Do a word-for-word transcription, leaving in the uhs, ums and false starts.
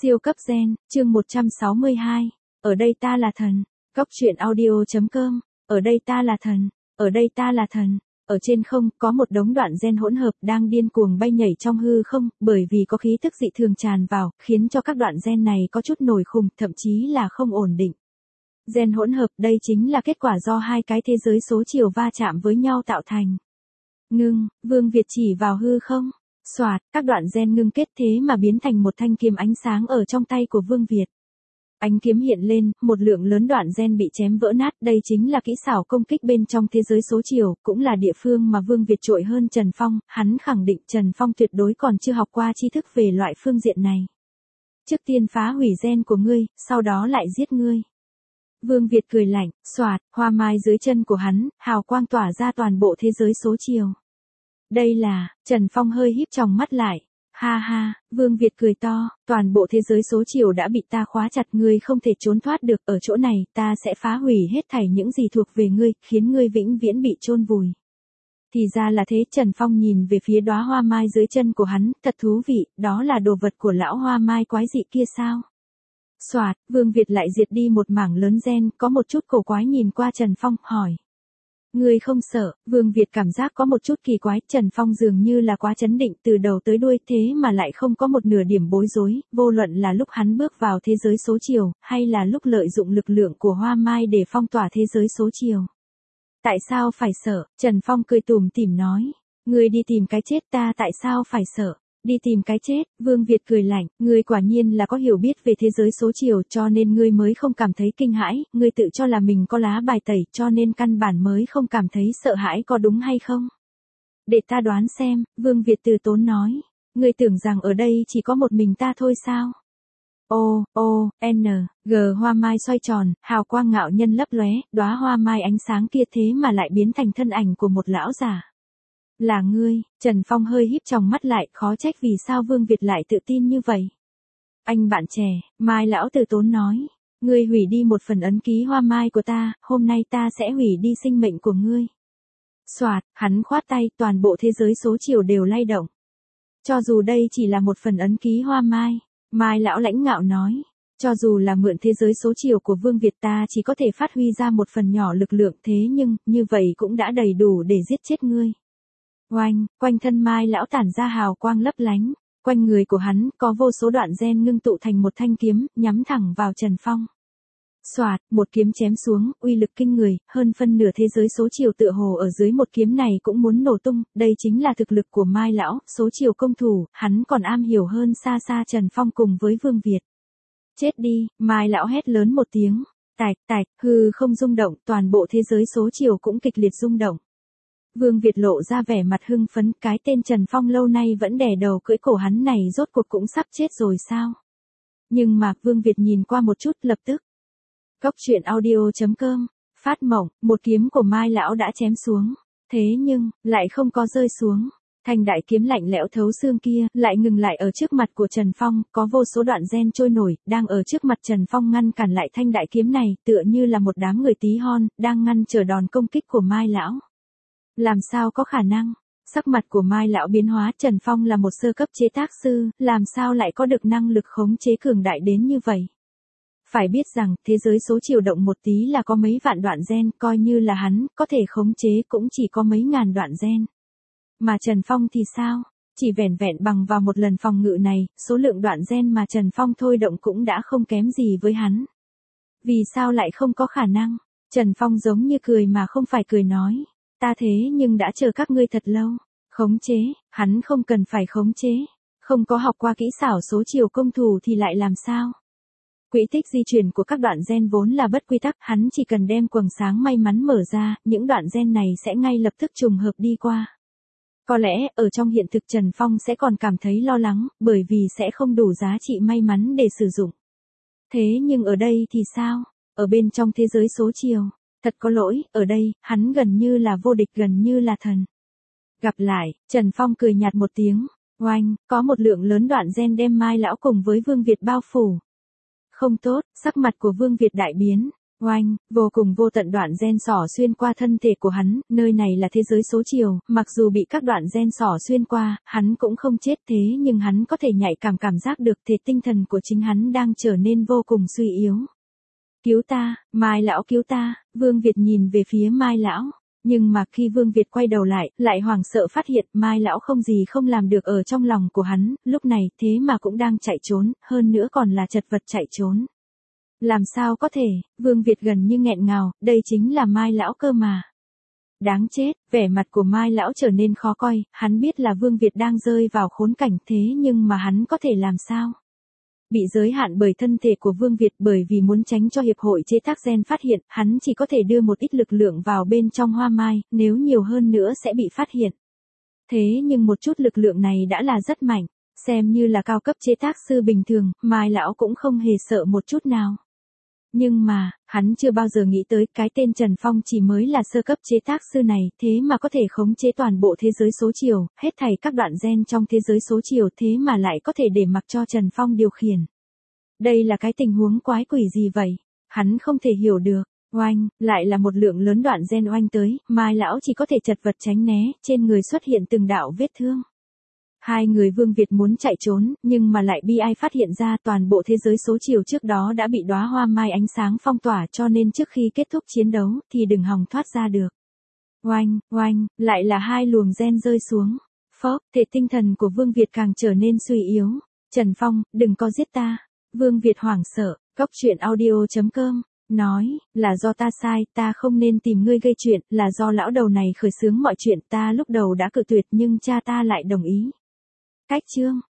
Siêu cấp gen, chương một trăm sáu mươi hai. Ở đây ta là thần. Cóc truyện audio chấm com. Ở đây ta là thần. Ở đây ta là thần. Ở trên không, có một đống đoạn gen hỗn hợp đang điên cuồng bay nhảy trong hư không, bởi vì có khí tức dị thường tràn vào, khiến cho các đoạn gen này có chút nổi khùng, thậm chí là không ổn định. Gen hỗn hợp, đây chính là kết quả do hai cái thế giới số chiều va chạm với nhau tạo thành. Ngưng, Vương Việt chỉ vào hư không. Soạt, các đoạn gen ngưng kết thế mà biến thành một thanh kiếm ánh sáng ở trong tay của Vương Việt. Ánh kiếm hiện lên, một lượng lớn đoạn gen bị chém vỡ nát, đây chính là kỹ xảo công kích bên trong thế giới số chiều, cũng là địa phương mà Vương Việt trội hơn Trần Phong, hắn khẳng định Trần Phong tuyệt đối còn chưa học qua tri thức về loại phương diện này. Trước tiên phá hủy gen của ngươi, sau đó lại giết ngươi. Vương Việt cười lạnh, soạt, hoa mai dưới chân của hắn, hào quang tỏa ra toàn bộ thế giới số chiều. Đây là, Trần Phong hơi híp tròng mắt lại. Ha ha, Vương Việt cười to, toàn bộ thế giới số chiều đã bị ta khóa chặt, ngươi không thể trốn thoát được, ở chỗ này, ta sẽ phá hủy hết thảy những gì thuộc về ngươi, khiến ngươi vĩnh viễn bị chôn vùi. Thì ra là thế, Trần Phong nhìn về phía đóa hoa mai dưới chân của hắn, thật thú vị, đó là đồ vật của lão hoa mai quái dị kia sao? Soạt, Vương Việt lại diệt đi một mảng lớn gen, có một chút cổ quái nhìn qua Trần Phong, hỏi. Ngươi không sợ? Vương Việt cảm giác có một chút kỳ quái, Trần Phong dường như là quá chấn định từ đầu tới đuôi thế mà lại không có một nửa điểm bối rối, vô luận là lúc hắn bước vào thế giới số chiều, hay là lúc lợi dụng lực lượng của hoa mai để phong tỏa thế giới số chiều. Tại sao phải sợ? Trần Phong cười tủm tỉm nói. Ngươi đi tìm cái chết, ta tại sao phải sợ? Đi tìm cái chết, Vương Việt cười lạnh, ngươi quả nhiên là có hiểu biết về thế giới số chiều cho nên ngươi mới không cảm thấy kinh hãi, ngươi tự cho là mình có lá bài tẩy cho nên căn bản mới không cảm thấy sợ hãi, có đúng hay không? Để ta đoán xem, Vương Việt từ tốn nói, ngươi tưởng rằng ở đây chỉ có một mình ta thôi sao? O, O, N, G hoa mai xoay tròn, hào quang ngạo nhân lấp lóe, đóa hoa mai ánh sáng kia thế mà lại biến thành thân ảnh của một lão già. Là ngươi, Trần Phong hơi híp tròng mắt lại, khó trách vì sao Vương Việt lại tự tin như vậy. Anh bạn trẻ, Mai lão từ tốn nói, ngươi hủy đi một phần ấn ký hoa mai của ta, hôm nay ta sẽ hủy đi sinh mệnh của ngươi. Soạt, hắn khoát tay, toàn bộ thế giới số chiều đều lay động. Cho dù đây chỉ là một phần ấn ký hoa mai, Mai lão lãnh ngạo nói, cho dù là mượn thế giới số chiều của Vương Việt ta chỉ có thể phát huy ra một phần nhỏ lực lượng, thế nhưng, như vậy cũng đã đầy đủ để giết chết ngươi. Oanh, quanh thân Mai lão tản ra hào quang lấp lánh, quanh người của hắn có vô số đoạn gen ngưng tụ thành một thanh kiếm, nhắm thẳng vào Trần Phong. Soạt, một kiếm chém xuống, uy lực kinh người, hơn phân nửa thế giới số chiều tựa hồ ở dưới một kiếm này cũng muốn nổ tung, đây chính là thực lực của Mai lão, số chiều công thủ, hắn còn am hiểu hơn xa xa Trần Phong cùng với Vương Việt. Chết đi, Mai lão hét lớn một tiếng, tạch tạch, hư không rung động, toàn bộ thế giới số chiều cũng kịch liệt rung động. Vương Việt lộ ra vẻ mặt hưng phấn, cái tên Trần Phong lâu nay vẫn đè đầu cưỡi cổ hắn này rốt cuộc cũng sắp chết rồi sao? Nhưng mà, Vương Việt nhìn qua một chút, lập tức. Cóc truyện audio chấm com, phát mộng, một kiếm của Mai lão đã chém xuống. Thế nhưng, lại không có rơi xuống. Thanh đại kiếm lạnh lẽo thấu xương kia, lại ngừng lại ở trước mặt của Trần Phong, có vô số đoạn gen trôi nổi, đang ở trước mặt Trần Phong ngăn cản lại thanh đại kiếm này, tựa như là một đám người tí hon, đang ngăn chờ đòn công kích của Mai lão. Làm sao có khả năng? Sắc mặt của Mai lão biến hóa, Trần Phong là một sơ cấp chế tác sư, làm sao lại có được năng lực khống chế cường đại đến như vậy? Phải biết rằng, thế giới số chiều động một tí là có mấy vạn đoạn gen, coi như là hắn, có thể khống chế cũng chỉ có mấy ngàn đoạn gen. Mà Trần Phong thì sao? Chỉ vẻn vẹn bằng vào một lần phòng ngự này, số lượng đoạn gen mà Trần Phong thôi động cũng đã không kém gì với hắn. Vì sao lại không có khả năng? Trần Phong giống như cười mà không phải cười nói. Ta thế nhưng đã chờ các ngươi thật lâu. Khống chế, hắn không cần phải khống chế. Không có học qua kỹ xảo số chiều công thủ thì lại làm sao? Quỹ tích di chuyển của các đoạn gen vốn là bất quy tắc, hắn chỉ cần đem quầng sáng may mắn mở ra, những đoạn gen này sẽ ngay lập tức trùng hợp đi qua. Có lẽ, ở trong hiện thực Trần Phong sẽ còn cảm thấy lo lắng, bởi vì sẽ không đủ giá trị may mắn để sử dụng. Thế nhưng ở đây thì sao? Ở bên trong thế giới số chiều. Thật có lỗi, ở đây, hắn gần như là vô địch, gần như là thần. Gặp lại, Trần Phong cười nhạt một tiếng, oanh, có một lượng lớn đoạn gen đem Mai lão cùng với Vương Việt bao phủ. Không tốt, sắc mặt của Vương Việt đại biến, Oanh, vô cùng vô tận đoạn gen sỏ xuyên qua thân thể của hắn, nơi này là thế giới số chiều, mặc dù bị các đoạn gen sỏ xuyên qua, hắn cũng không chết thế nhưng hắn có thể nhạy cảm cảm giác được thể tinh thần của chính hắn đang trở nên vô cùng suy yếu. Cứu ta, Mai lão cứu ta, Vương Việt nhìn về phía Mai lão. Nhưng mà khi Vương Việt quay đầu lại, lại hoảng sợ phát hiện Mai lão không gì không làm được ở trong lòng của hắn, lúc này thế mà cũng đang chạy trốn, hơn nữa còn là chật vật chạy trốn. Làm sao có thể, Vương Việt gần như nghẹn ngào, đây chính là Mai lão cơ mà. Đáng chết, vẻ mặt của Mai lão trở nên khó coi, hắn biết là Vương Việt đang rơi vào khốn cảnh thế nhưng mà hắn có thể làm sao? Bị giới hạn bởi thân thể của Vương Việt bởi vì muốn tránh cho hiệp hội chế tác gen phát hiện, hắn chỉ có thể đưa một ít lực lượng vào bên trong hoa mai, nếu nhiều hơn nữa sẽ bị phát hiện. Thế nhưng một chút lực lượng này đã là rất mạnh, xem như là cao cấp chế tác sư bình thường, Mai lão cũng không hề sợ một chút nào. Nhưng mà, hắn chưa bao giờ nghĩ tới cái tên Trần Phong chỉ mới là sơ cấp chế tác sư này, thế mà có thể khống chế toàn bộ thế giới số chiều, hết thảy các đoạn gen trong thế giới số chiều thế mà lại có thể để mặc cho Trần Phong điều khiển. Đây là cái tình huống quái quỷ gì vậy? Hắn không thể hiểu được. Oanh, lại là một lượng lớn đoạn gen oanh tới, Mai lão chỉ có thể chật vật tránh né, trên người xuất hiện từng đạo vết thương. Hai người Vương Việt muốn chạy trốn, nhưng mà lại bi ai phát hiện ra toàn bộ thế giới số chiều trước đó đã bị đóa hoa mai ánh sáng phong tỏa cho nên trước khi kết thúc chiến đấu thì đừng hòng thoát ra được. Oanh, oanh, lại là hai luồng gen rơi xuống. Phốc, thể tinh thần của Vương Việt càng trở nên suy yếu. Trần Phong, đừng có giết ta. Vương Việt hoảng sợ, Cốc truyện audio chấm com, nói, là do ta sai, ta không nên tìm ngươi gây chuyện, là do lão đầu này khởi xướng mọi chuyện, ta lúc đầu đã cự tuyệt nhưng cha ta lại đồng ý. Cách chương